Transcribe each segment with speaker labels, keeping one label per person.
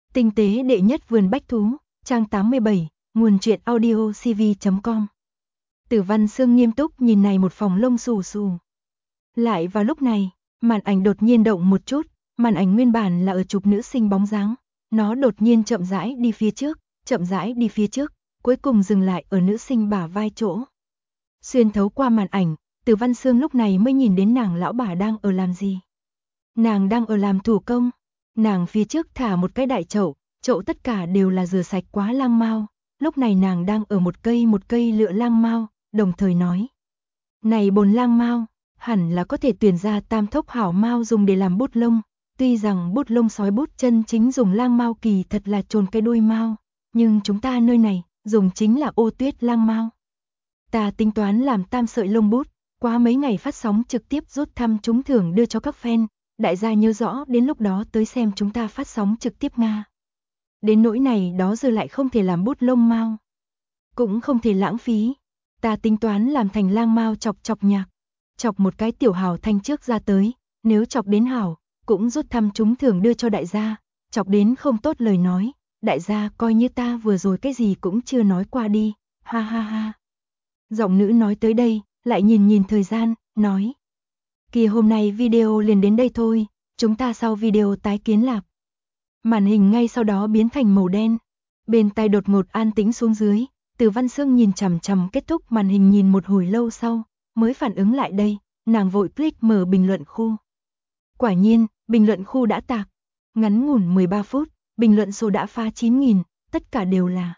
Speaker 1: Tinh tế đệ nhất vườn bách thú, trang 87, nguồn truyện audio cv.com. Tử Văn Sương nghiêm túc nhìn này một phòng lông xù xù. Lại vào lúc này, màn ảnh đột nhiên động một chút, màn ảnh nguyên bản là ở chụp nữ sinh bóng dáng, nó đột nhiên chậm rãi đi phía trước, cuối cùng dừng lại ở nữ sinh bả vai chỗ. Xuyên thấu qua màn ảnh, Tử Văn Sương lúc này mới nhìn đến nàng lão bà đang ở làm gì. Nàng đang ở làm thủ công, nàng phía trước thả một cái đại chậu tất cả đều là rửa sạch quá lang mao, lúc này nàng đang ở một cây lựa lang mao, đồng thời nói. Này bồn lang mao, hẳn là có thể tuyển ra tam thốc hảo mao dùng để làm bút lông, tuy rằng bút lông sói bút chân chính dùng lang mao kỳ thật là chồn cái đuôi mao, nhưng chúng ta nơi này, dùng chính là ô tuyết lang mao. Ta tính toán làm tam sợi lông bút, qua mấy ngày phát sóng trực tiếp rút thăm trúng thưởng đưa cho các fan, đại gia nhớ rõ đến lúc đó tới xem chúng ta phát sóng trực tiếp Nga. Đến nỗi này đó giờ lại không thể làm bút lông mao, cũng không thể lãng phí. Ta tính toán làm thành lang mao chọc nhạc, chọc một cái tiểu hào thanh trước ra tới, nếu chọc đến hảo, cũng rút thăm trúng thưởng đưa cho đại gia, chọc đến không tốt lời nói, đại gia coi như ta vừa rồi cái gì cũng chưa nói qua đi, ha ha ha. Giọng nữ nói tới đây, lại nhìn thời gian, nói. Kìa hôm nay video liền đến đây thôi, chúng ta sau video tái kiến lạp. Màn hình ngay sau đó biến thành màu đen, bên tai đột ngột an tĩnh xuống dưới, Từ Văn Sương nhìn chằm chằm kết thúc màn hình nhìn một hồi lâu sau, mới phản ứng lại đây, nàng vội click mở bình luận khu. Quả nhiên, bình luận khu đã tạc, ngắn ngủn 13 phút, bình luận số đã phá 9.000, tất cả đều là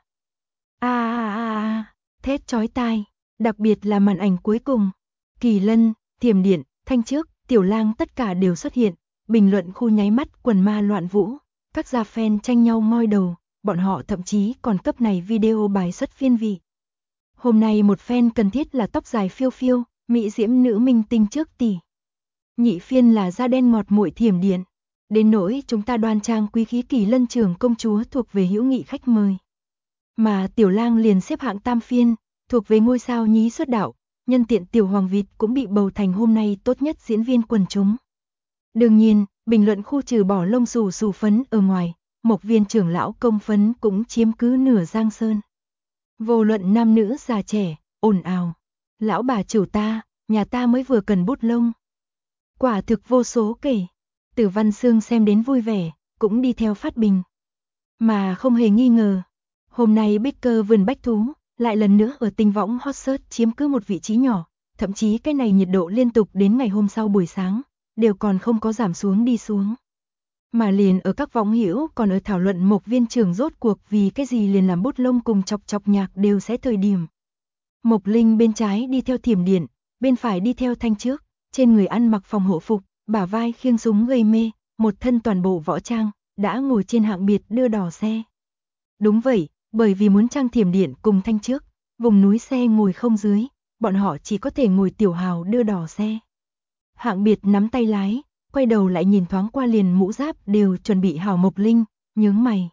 Speaker 1: thét chói tai, đặc biệt là màn ảnh cuối cùng. Kỳ Lân, Thiểm Điện, Thanh Trước, Tiểu Lang tất cả đều xuất hiện, bình luận khu nháy mắt quần ma loạn vũ, các gia fan tranh nhau ngoi đầu, bọn họ thậm chí còn cấp này video bài xuất phiên vị. Hôm nay một fan cần thiết là tóc dài phiêu phiêu, mỹ diễm nữ minh tinh trước tỷ. Nhị phiên là da đen ngọt muội Thiểm Điện. Đến nỗi chúng ta đoan trang quý khí Kỳ Lân trưởng công chúa thuộc về hữu nghị khách mời. Mà Tiểu Lang liền xếp hạng tam phiên, thuộc về ngôi sao nhí xuất đạo, nhân tiện Tiểu Hoàng Vịt cũng bị bầu thành hôm nay tốt nhất diễn viên quần chúng. Đương nhiên, bình luận khu trừ bỏ lông xù xù phấn ở ngoài, Mộc Viên trưởng lão công phấn cũng chiếm cứ nửa Giang Sơn. Vô luận nam nữ già trẻ, ồn ào. Lão bà chủ ta, nhà ta mới vừa cần bút lông. Quả thực vô số kể. Tử Văn Sương xem đến vui vẻ, cũng đi theo phát bình. Mà không hề nghi ngờ, hôm nay Baker vườn bách thú lại lần nữa ở tinh võng hot search chiếm cứ một vị trí nhỏ, thậm chí cái này nhiệt độ liên tục đến ngày hôm sau buổi sáng, đều còn không có giảm xuống đi xuống. Mà liền ở các võng hữu còn ở thảo luận Mộc Viên trưởng rốt cuộc vì cái gì liền làm bút lông cùng chọc nhạc đều sẽ thời điểm. Mộc Linh bên trái đi theo Thiểm Điện, bên phải đi theo Thanh Trước, trên người ăn mặc phòng hộ phục, bả vai khiêng súng gây mê, một thân toàn bộ võ trang, đã ngồi trên hạng biệt đưa đỏ xe. Đúng vậy, bởi vì muốn trang Thiểm Điện cùng Thanh Trước, vùng núi xe ngồi không dưới, bọn họ chỉ có thể ngồi tiểu hào đưa đỏ xe. Hạng biệt nắm tay lái, quay đầu lại nhìn thoáng qua liền mũ giáp đều chuẩn bị hảo Mộc Linh, nhướng mày.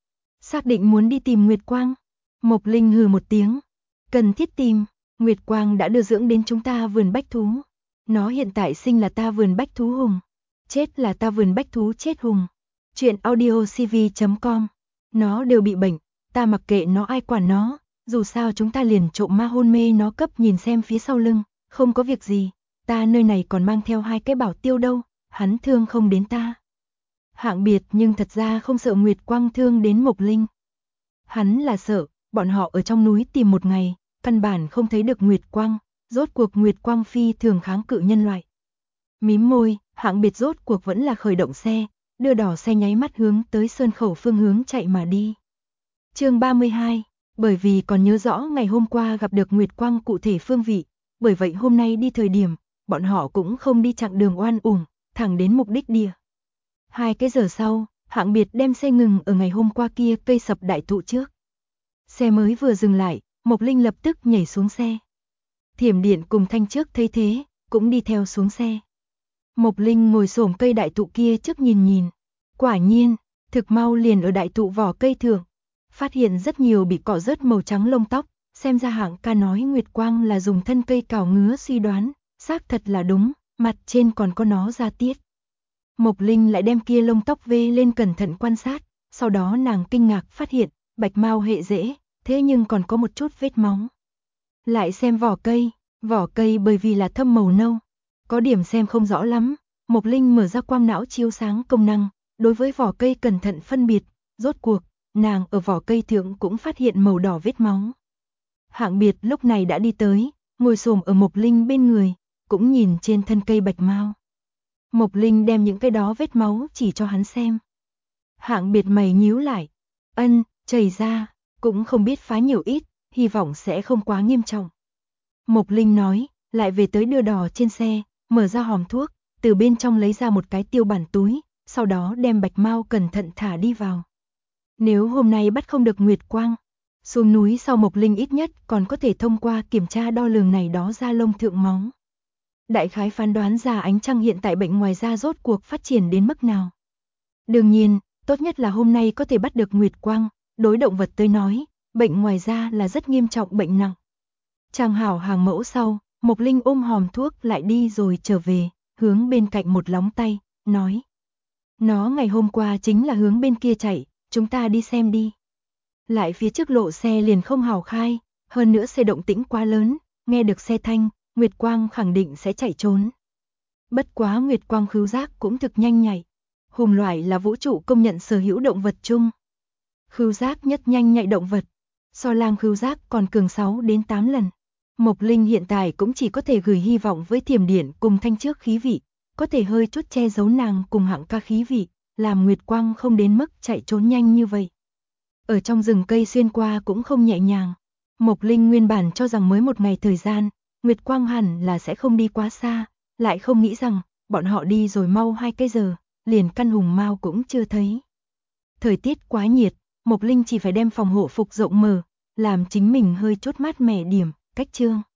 Speaker 1: Xác định muốn đi tìm Nguyệt Quang. Mộc Linh hừ một tiếng. Cần thiết tìm, Nguyệt Quang đã đưa dưỡng đến chúng ta vườn bách thú. Nó hiện tại sinh là ta vườn bách thú hùng. Chết là ta vườn bách thú chết hùng. Chuyện audio cv.com. Nó đều bị bệnh, ta mặc kệ nó ai quản nó. Dù sao chúng ta liền trộm ma hôn mê nó cấp nhìn xem phía sau lưng. Không có việc gì, ta nơi này còn mang theo 2 cái bảo tiêu đâu. Hắn thương không đến ta. Hạng biệt nhưng thật ra không sợ Nguyệt Quang thương đến Mộc Linh. Hắn là sợ, bọn họ ở trong núi tìm một ngày, căn bản không thấy được Nguyệt Quang, rốt cuộc Nguyệt Quang phi thường kháng cự nhân loại. Mím môi, hạng biệt rốt cuộc vẫn là khởi động xe, đưa đỏ xe nháy mắt hướng tới Sơn Khẩu phương hướng chạy mà đi. Chương 32, bởi vì còn nhớ rõ ngày hôm qua gặp được Nguyệt Quang cụ thể phương vị, bởi vậy hôm nay đi thời điểm, bọn họ cũng không đi chặng đường oan uổng, thẳng đến mục đích địa. 2 cái giờ sau, hạng biệt đem xe ngừng ở ngày hôm qua kia cây sập đại thụ trước. Xe mới vừa dừng lại, Mộc Linh lập tức nhảy xuống xe. Thiểm Điện cùng Thanh Trước thấy thế, cũng đi theo xuống xe. Mộc Linh ngồi xổm cây đại thụ kia trước nhìn. Quả nhiên, thực mau liền ở đại thụ vỏ cây thượng, phát hiện rất nhiều bị cọ rớt màu trắng lông tóc, xem ra hạng ca nói Nguyệt Quang là dùng thân cây cào ngứa suy đoán, xác thật là đúng, mặt trên còn có nó ra tiết. Mộc Linh lại đem kia lông tóc vê lên cẩn thận quan sát, sau đó nàng kinh ngạc phát hiện, bạch mao hệ rễ, thế nhưng còn có một chút vết máu. Lại xem vỏ cây bởi vì là thâm màu nâu, có điểm xem không rõ lắm, Mộc Linh mở ra quang não chiếu sáng công năng, đối với vỏ cây cẩn thận phân biệt, rốt cuộc, nàng ở vỏ cây thượng cũng phát hiện màu đỏ vết máu. Hạng Biệt lúc này đã đi tới, ngồi xổm ở Mộc Linh bên người, cũng nhìn trên thân cây bạch mao. Mộc Linh đem những cái đó vết máu chỉ cho hắn xem. Hạng Biệt mày nhíu lại, chảy ra, cũng không biết phá nhiều ít, hy vọng sẽ không quá nghiêm trọng. Mộc Linh nói, lại về tới đưa đò trên xe, mở ra hòm thuốc, từ bên trong lấy ra một cái tiêu bản túi, sau đó đem bạch mao cẩn thận thả đi vào. Nếu hôm nay bắt không được nguyệt quang, xuống núi sau Mộc Linh ít nhất còn có thể thông qua kiểm tra đo lường này đó da lông thượng máu. Đại khái phán đoán ra ánh trăng hiện tại bệnh ngoài da rốt cuộc phát triển đến mức nào. Đương nhiên, tốt nhất là hôm nay có thể bắt được nguyệt quang, đối động vật tới nói, bệnh ngoài da là rất nghiêm trọng bệnh nặng. Trang hảo hàng mẫu sau, Mộc Linh ôm hòm thuốc lại đi rồi trở về, hướng bên cạnh một lóng tay, nói. Nó ngày hôm qua chính là hướng bên kia chạy, chúng ta đi xem đi. Lại phía trước lộ xe liền không hào khai, hơn nữa xe động tĩnh quá lớn, nghe được xe thanh, Nguyệt Quang khẳng định sẽ chạy trốn. Bất quá Nguyệt Quang khứu giác cũng thực nhanh nhạy. Hùng loại là vũ trụ công nhận sở hữu động vật chung. Khứu giác nhất nhanh nhạy động vật, so lang khứu giác còn cường 6 đến 8 lần. Mộc Linh hiện tại cũng chỉ có thể gửi hy vọng với Thiểm Điện cùng Thanh Trước khí vị, có thể hơi chút che giấu nàng cùng Hạng Ca khí vị, làm Nguyệt Quang không đến mức chạy trốn nhanh như vậy. Ở trong rừng cây xuyên qua cũng không nhẹ nhàng. Mộc Linh nguyên bản cho rằng mới một ngày thời gian, Nguyệt Quang hẳn là sẽ không đi quá xa, lại không nghĩ rằng, bọn họ đi rồi mau 2 cái giờ, liền căn hùng mao cũng chưa thấy. Thời tiết quá nhiệt, Mộc Linh chỉ phải đem phòng hộ phục rộng mở, làm chính mình hơi chút mát mẻ điểm, cách chương.